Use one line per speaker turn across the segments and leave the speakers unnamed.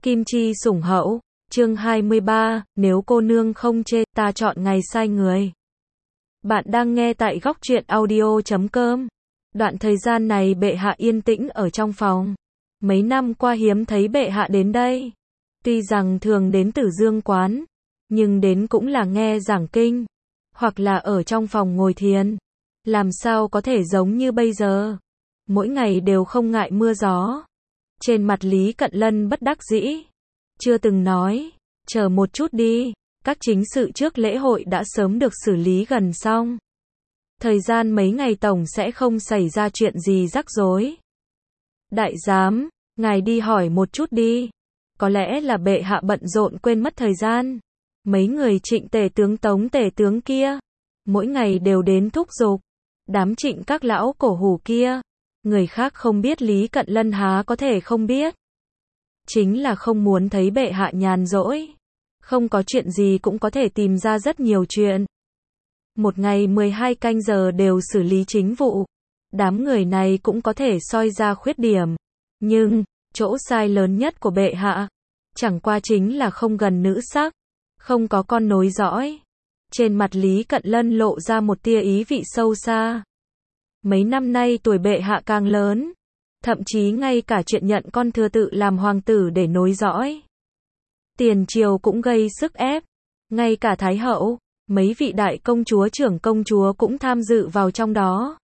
Kim chi sủng hậu, chương 23, nếu cô nương không chê, ta chọn ngày sai người. Bạn đang nghe tại góc truyện audio.com. Đoạn thời gian này bệ hạ yên tĩnh ở trong phòng. Mấy năm qua hiếm thấy bệ hạ đến đây. Tuy rằng thường đến Tử Dương quán, nhưng đến cũng là nghe giảng kinh, hoặc là ở trong phòng ngồi thiền. Làm sao có thể giống như bây giờ? Mỗi ngày đều không ngại mưa gió. Trên mặt Lý Cận Lân bất đắc dĩ. Chưa từng nói, chờ một chút đi, các chính sự trước lễ hội đã sớm được xử lý gần xong. Thời gian mấy ngày tổng sẽ không xảy ra chuyện gì rắc rối. Đại giám, ngài đi hỏi một chút đi. Có lẽ là bệ hạ bận rộn quên mất thời gian. Mấy người Trịnh tể tướng Tống tể tướng kia, mỗi ngày đều đến thúc giục. Đám Trịnh các lão cổ hủ kia, người khác không biết Lý Cận Lân há có thể không biết. Chính là không muốn thấy bệ hạ nhàn rỗi. Không có chuyện gì cũng có thể tìm ra rất nhiều chuyện. Một ngày 12 canh giờ đều xử lý chính vụ. Đám người này cũng có thể soi ra khuyết điểm. Nhưng, chỗ sai lớn nhất của bệ hạ, chẳng qua chính là không gần nữ sắc, không có con nối dõi. Trên mặt Lý Cận Lân lộ ra một tia ý vị sâu xa. Mấy năm nay tuổi bệ hạ càng lớn, thậm chí ngay cả chuyện nhận con thừa tự làm hoàng tử để nối dõi. Tiền triều cũng gây sức ép, ngay cả Thái hậu, mấy vị đại công chúa trưởng công chúa cũng tham dự vào trong đó.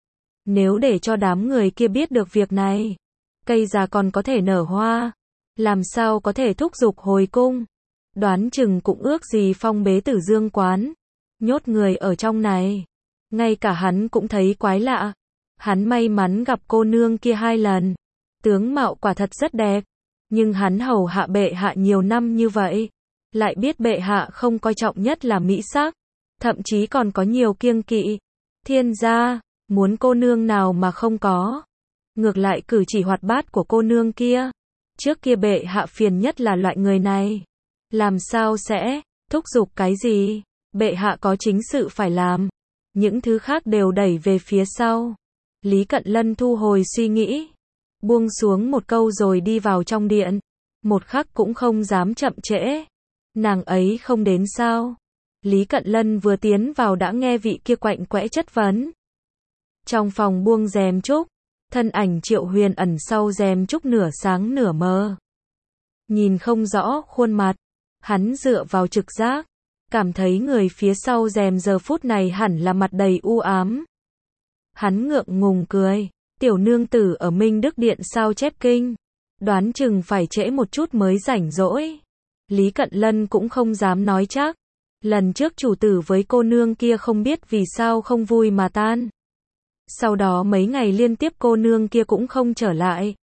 Nếu để cho đám người kia biết được việc này, cây già còn có thể nở hoa, làm sao có thể thúc giục hồi cung. Đoán chừng cũng ước gì phong bế Tử Dương quán, nhốt người ở trong này. Ngay cả hắn cũng thấy quái lạ. Hắn may mắn gặp cô nương kia 2 lần. Tướng mạo quả thật rất đẹp. Nhưng hắn hầu hạ bệ hạ nhiều năm như vậy, lại biết bệ hạ không coi trọng nhất là mỹ sắc, thậm chí còn có nhiều kiêng kỵ. Thiên gia, muốn cô nương nào mà không có. Ngược lại cử chỉ hoạt bát của cô nương kia. Trước kia bệ hạ phiền nhất là loại người này. Làm sao sẽ thúc giục cái gì? Bệ hạ có chính sự phải làm. Những thứ khác đều đẩy về phía sau. Lý Cận Lân thu hồi suy nghĩ, buông xuống một câu rồi đi vào trong điện. Một khắc cũng không dám chậm trễ. Nàng ấy không đến sao? Lý Cận Lân vừa tiến vào đã nghe vị kia quạnh quẽ chất vấn. Trong phòng buông rèm trúc, thân ảnh Triệu Huyền ẩn sau rèm trúc nửa sáng nửa mờ. Nhìn không rõ khuôn mặt, hắn dựa vào trực giác, cảm thấy người phía sau rèm giờ phút này hẳn là mặt đầy u ám. Hắn ngượng ngùng cười, tiểu nương tử ở Minh Đức Điện sao chép kinh, đoán chừng phải trễ một chút mới rảnh rỗi. Lý Cận Lân cũng không dám nói chắc, lần trước chủ tử với cô nương kia không biết vì sao không vui mà tan. Sau đó mấy ngày liên tiếp cô nương kia cũng không trở lại.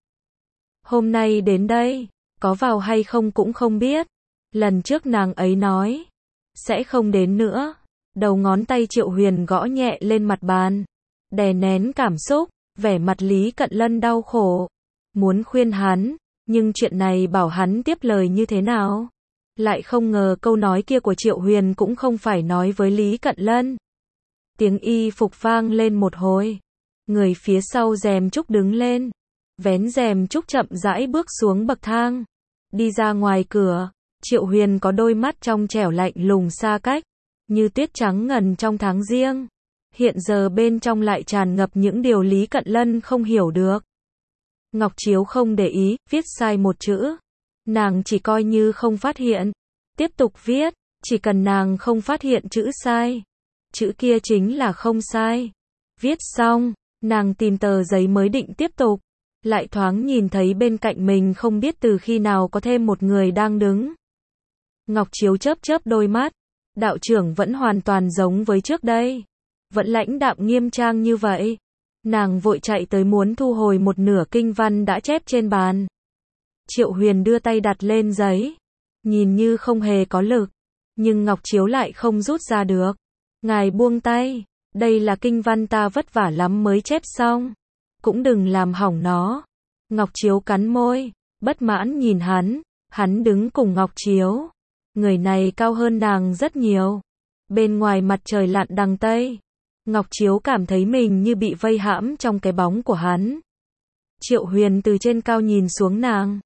Hôm nay đến đây, có vào hay không cũng không biết. Lần trước nàng ấy nói sẽ không đến nữa. Đầu ngón tay Triệu Huyền gõ nhẹ lên mặt bàn, đè nén cảm xúc, vẻ mặt Lý Cận Lân đau khổ. Muốn khuyên hắn, nhưng chuyện này bảo hắn tiếp lời như thế nào? Lại không ngờ câu nói kia của Triệu Huyền cũng không phải nói với Lý Cận Lân. Tiếng y phục vang lên một hồi. Người phía sau rèm trúc đứng lên, vén rèm trúc chậm rãi bước xuống bậc thang. Đi ra ngoài cửa, Triệu Huyền có đôi mắt trong trẻo lạnh lùng xa cách, như tuyết trắng ngần trong tháng giêng. Hiện giờ bên trong lại tràn ngập những điều Lý Cận Lân không hiểu được. Ngọc Chiếu không để ý, viết sai một chữ. Nàng chỉ coi như không phát hiện. Tiếp tục viết, chỉ cần nàng không phát hiện chữ sai. Chữ kia chính là không sai. Viết xong, nàng tìm tờ giấy mới định tiếp tục. Lại thoáng nhìn thấy bên cạnh mình không biết từ khi nào có thêm một người đang đứng. Ngọc Chiếu chớp chớp đôi mắt. Đạo trưởng vẫn hoàn toàn giống với trước đây. Vẫn lãnh đạm nghiêm trang như vậy. Nàng vội chạy tới muốn thu hồi một nửa kinh văn đã chép trên bàn. Triệu Huyền đưa tay đặt lên giấy. Nhìn như không hề có lực. Nhưng Ngọc Chiếu lại không rút ra được. Ngài buông tay. Đây là kinh văn ta vất vả lắm mới chép xong. Cũng đừng làm hỏng nó. Ngọc Chiếu cắn môi. Bất mãn nhìn hắn. Hắn đứng cùng Ngọc Chiếu. Người này cao hơn nàng rất nhiều. Bên ngoài mặt trời lặn đằng Tây. Ngọc Chiếu cảm thấy mình như bị vây hãm trong cái bóng của hắn. Triệu Huyền từ trên cao nhìn xuống nàng.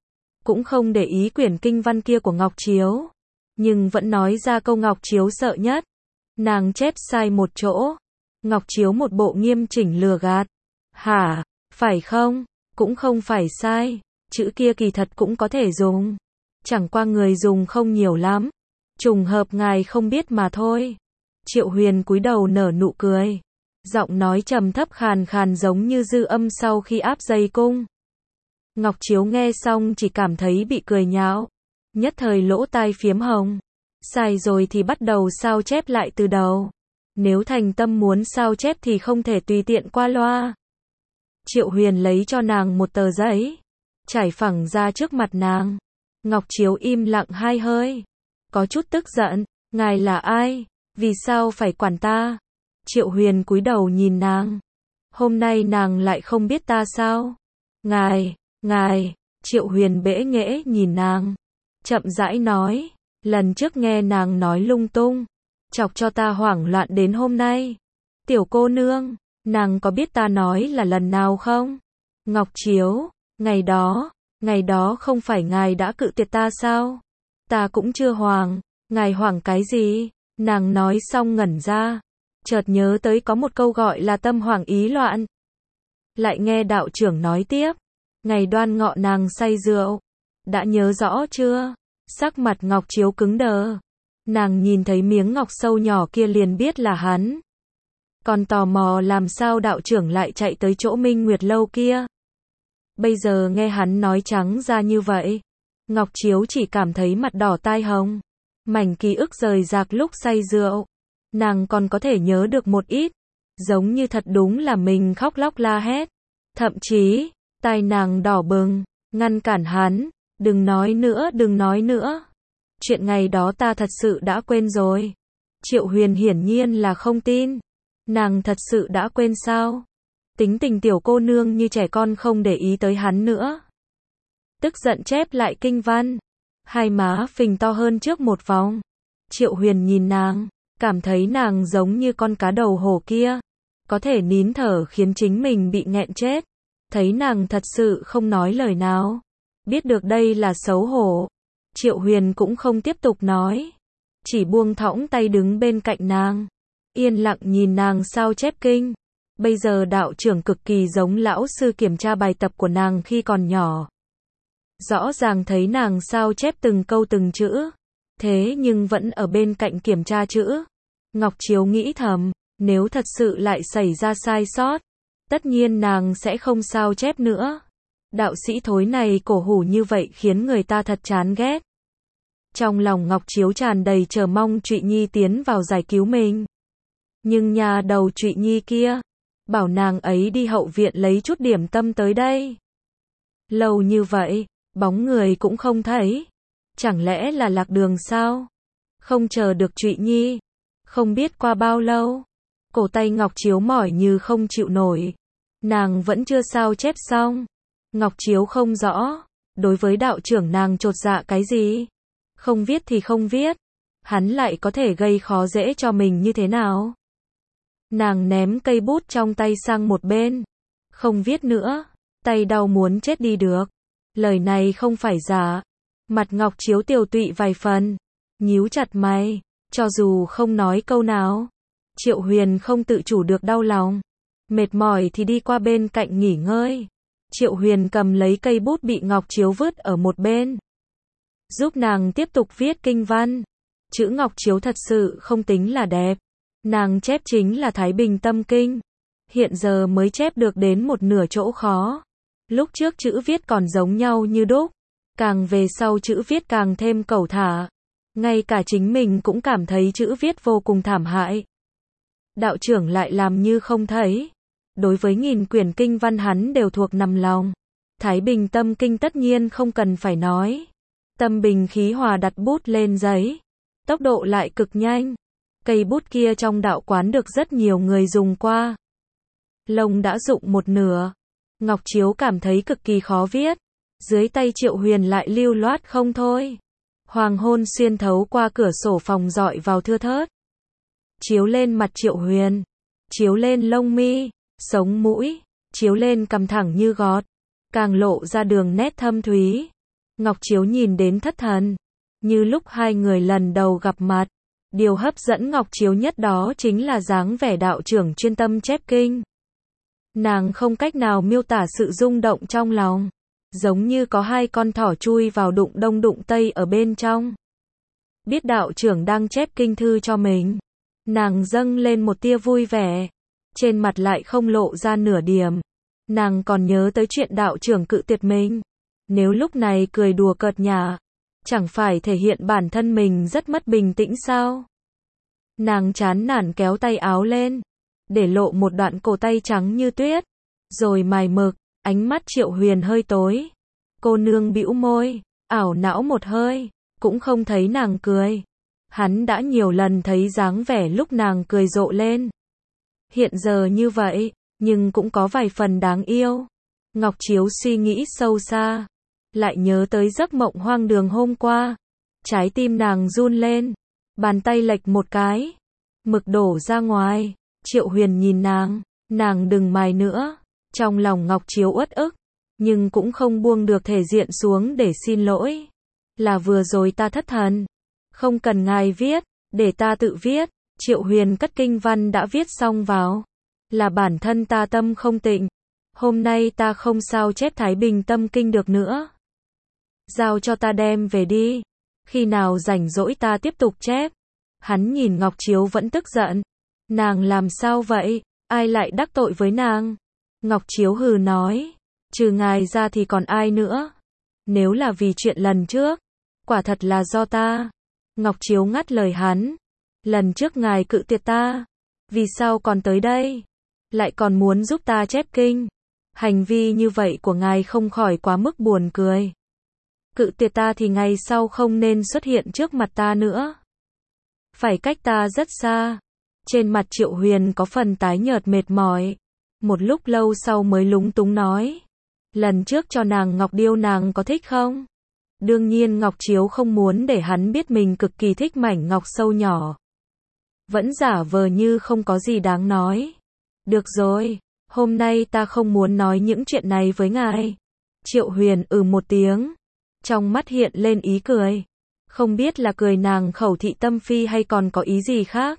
cũng không để ý quyển kinh văn kia của Ngọc Chiếu, nhưng vẫn nói ra câu Ngọc Chiếu sợ nhất. Nàng chép sai một chỗ. Ngọc Chiếu một bộ nghiêm chỉnh lừa gạt. Hả, phải không? Cũng không phải sai, chữ kia kỳ thật cũng có thể dùng. Chẳng qua người dùng không nhiều lắm. Trùng hợp ngài không biết mà thôi. Triệu Huyền cúi đầu nở nụ cười. Giọng nói trầm thấp khàn khàn giống như dư âm sau khi áp dây cung. Ngọc Chiếu nghe xong chỉ cảm thấy bị cười nhạo. Nhất thời lỗ tai phiếm hồng. Sai rồi thì bắt đầu sao chép lại từ đầu. Nếu thành tâm muốn sao chép thì không thể tùy tiện qua loa. Triệu Huyền lấy cho nàng một tờ giấy, trải phẳng ra trước mặt nàng. Ngọc Chiếu im lặng hai hơi, có chút tức giận. Ngài là ai? Vì sao phải quản ta? Triệu Huyền cúi đầu nhìn nàng. Hôm nay nàng lại không biết ta sao? Ngài, Triệu Huyền bẽ nghễ nhìn nàng, chậm rãi nói, lần trước nghe nàng nói lung tung, chọc cho ta hoảng loạn đến hôm nay. Tiểu cô nương, nàng có biết ta nói là lần nào không? Ngọc Chiếu, ngày đó không phải ngài đã cự tuyệt ta sao? Ta cũng chưa hoảng, ngài hoảng cái gì? Nàng nói xong ngẩn ra, chợt nhớ tới có một câu gọi là tâm hoảng ý loạn. Lại nghe đạo trưởng nói tiếp, ngày đoan ngọ nàng say rượu, đã nhớ rõ chưa? Sắc mặt Ngọc Chiếu cứng đờ, nàng nhìn thấy miếng ngọc sâu nhỏ kia liền biết là hắn. Còn tò mò làm sao đạo trưởng lại chạy tới chỗ Minh Nguyệt lâu kia. Bây giờ nghe hắn nói trắng ra như vậy, Ngọc Chiếu chỉ cảm thấy mặt đỏ tai hồng. Mảnh ký ức rời rạc lúc say rượu, nàng còn có thể nhớ được một ít, giống như thật đúng là mình khóc lóc la hét. Thậm chí, tai nàng đỏ bừng, ngăn cản hắn, đừng nói nữa. Chuyện ngày đó ta thật sự đã quên rồi. Triệu Huyền hiển nhiên là không tin. Nàng thật sự đã quên sao? Tính tình tiểu cô nương như trẻ con không để ý tới hắn nữa. Tức giận chép lại kinh văn. Hai má phình to hơn trước một vòng. Triệu Huyền nhìn nàng, cảm thấy nàng giống như con cá đầu hổ kia, có thể nín thở khiến chính mình bị nghẹn chết. Thấy nàng thật sự không nói lời nào, biết được đây là xấu hổ, Triệu Huyền cũng không tiếp tục nói, chỉ buông thõng tay đứng bên cạnh nàng, yên lặng nhìn nàng sao chép kinh. Bây giờ đạo trưởng cực kỳ giống lão sư kiểm tra bài tập của nàng khi còn nhỏ. Rõ ràng thấy nàng sao chép từng câu từng chữ, thế nhưng vẫn ở bên cạnh kiểm tra chữ. Ngọc Chiếu nghĩ thầm, nếu thật sự lại xảy ra sai sót, tất nhiên nàng sẽ không sao chép nữa. Đạo sĩ thối này cổ hủ như vậy khiến người ta thật chán ghét. Trong lòng Ngọc Chiếu tràn đầy chờ mong Trụy Nhi tiến vào giải cứu mình. Nhưng nhà đầu Trụy Nhi kia, bảo nàng ấy đi hậu viện lấy chút điểm tâm tới đây. Lâu như vậy, bóng người cũng không thấy. Chẳng lẽ là lạc đường sao? Không chờ được Trụy Nhi. Không biết qua bao lâu, cổ tay Ngọc Chiếu mỏi như không chịu nổi. Nàng vẫn chưa sao chép xong. Ngọc Chiếu không rõ, đối với đạo trưởng nàng chột dạ cái gì? Không viết thì không viết, hắn lại có thể gây khó dễ cho mình như thế nào? Nàng ném cây bút trong tay sang một bên. Không viết nữa, tay đau muốn chết đi được. Lời này không phải giả. Mặt Ngọc Chiếu tiều tụy vài phần, nhíu chặt mày, cho dù không nói câu nào. Triệu Huyền không tự chủ được đau lòng. Mệt mỏi thì đi qua bên cạnh nghỉ ngơi. Triệu Huyền cầm lấy cây bút bị Ngọc Chiếu vứt ở một bên, giúp nàng tiếp tục viết kinh văn. Chữ Ngọc Chiếu thật sự không tính là đẹp. Nàng chép chính là Thái Bình Tâm Kinh. Hiện giờ mới chép được đến một nửa chỗ khó. Lúc trước chữ viết còn giống nhau như đúc. Càng về sau chữ viết càng thêm cẩu thả. Ngay cả chính mình cũng cảm thấy chữ viết vô cùng thảm hại. Đạo trưởng lại làm như không thấy. Đối với nghìn quyển kinh văn hắn đều thuộc nằm lòng. Thái Bình Tâm Kinh tất nhiên không cần phải nói. Tâm bình khí hòa đặt bút lên giấy. Tốc độ lại cực nhanh. Cây bút kia trong đạo quán được rất nhiều người dùng qua. Lông đã rụng một nửa. Ngọc Chiếu cảm thấy cực kỳ khó viết. Dưới tay Triệu Huyền lại lưu loát không thôi. Hoàng hôn xuyên thấu qua cửa sổ phòng dọi vào thưa thớt. Chiếu lên mặt Triệu Huyền. Chiếu lên lông mi, sống mũi. Chiếu lên cằm thẳng như gót. Càng lộ ra đường nét thâm thúy. Ngọc Chiếu nhìn đến thất thần, như lúc hai người lần đầu gặp mặt. Điều hấp dẫn Ngọc Chiếu nhất đó chính là dáng vẻ đạo trưởng chuyên tâm chép kinh. Nàng không cách nào miêu tả sự rung động trong lòng, giống như có hai con thỏ chui vào đụng đông đụng tây ở bên trong. Biết đạo trưởng đang chép kinh thư cho mình, nàng dâng lên một tia vui vẻ, trên mặt lại không lộ ra nửa điểm. Nàng còn nhớ tới chuyện đạo trưởng cự tuyệt mình, nếu lúc này cười đùa cợt nhả, chẳng phải thể hiện bản thân mình rất mất bình tĩnh sao? Nàng chán nản kéo tay áo lên, để lộ một đoạn cổ tay trắng như tuyết, rồi mài mực, ánh mắt Triệu Huyền hơi tối. Cô nương bĩu môi, ảo não một hơi, cũng không thấy nàng cười. Hắn đã nhiều lần thấy dáng vẻ lúc nàng cười rộ lên. Hiện giờ như vậy, nhưng cũng có vài phần đáng yêu. Ngọc Chiếu suy nghĩ sâu xa, lại nhớ tới giấc mộng hoang đường hôm qua. Trái tim nàng run lên, bàn tay lệch một cái, mực đổ ra ngoài. Triệu Huyền nhìn nàng đừng mài nữa. Trong lòng Ngọc Chiếu uất ức, nhưng cũng không buông được thể diện xuống để xin lỗi. Là vừa rồi ta thất thần, không cần ngài viết, để ta tự viết. Triệu Huyền cất kinh văn đã viết xong vào. Là bản thân ta tâm không tịnh, hôm nay ta không sao chép Thái Bình Tâm Kinh được nữa. Giao cho ta đem về đi, khi nào rảnh rỗi ta tiếp tục chép. Hắn nhìn Ngọc Chiếu vẫn tức giận. Nàng làm sao vậy, ai lại đắc tội với nàng? Ngọc Chiếu hừ nói, trừ ngài ra thì còn ai nữa? Nếu là vì chuyện lần trước, quả thật là do ta. Ngọc Chiếu ngắt lời hắn, lần trước ngài cự tuyệt ta, vì sao còn tới đây? Lại còn muốn giúp ta chép kinh. Hành vi như vậy của ngài không khỏi quá mức buồn cười. Cự tuyệt ta thì ngày sau không nên xuất hiện trước mặt ta nữa. Phải cách ta rất xa. Trên mặt Triệu Huyền có phần tái nhợt mệt mỏi. Một lúc lâu sau mới lúng túng nói, lần trước cho nàng ngọc điêu nàng có thích không? Đương nhiên Ngọc Chiếu không muốn để hắn biết mình cực kỳ thích mảnh ngọc sâu nhỏ. Vẫn giả vờ như không có gì đáng nói. Được rồi, hôm nay ta không muốn nói những chuyện này với ngài. Triệu Huyền một tiếng, trong mắt hiện lên ý cười. Không biết là cười nàng khẩu thị tâm phi hay còn có ý gì khác.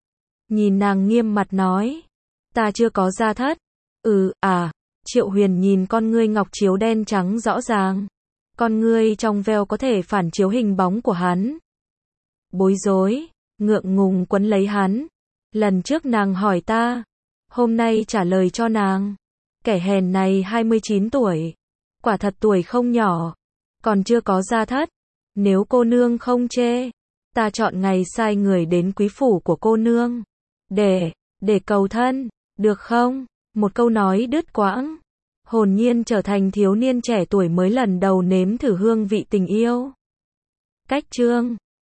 Nhìn nàng nghiêm mặt nói, ta chưa có gia thất. Triệu Huyền nhìn con ngươi Ngọc Chiếu đen trắng rõ ràng. Con ngươi trong veo có thể phản chiếu hình bóng của hắn. Bối rối, ngượng ngùng quấn lấy hắn. Lần trước nàng hỏi ta, hôm nay trả lời cho nàng. Kẻ hèn này 29 tuổi, quả thật tuổi không nhỏ, còn chưa có gia thất. Nếu cô nương không chê, ta chọn ngày sai người đến quý phủ của cô nương. Để cầu thân, được không? Một câu nói đứt quãng. Hồn nhiên trở thành thiếu niên trẻ tuổi mới lần đầu nếm thử hương vị tình yêu. Cách chương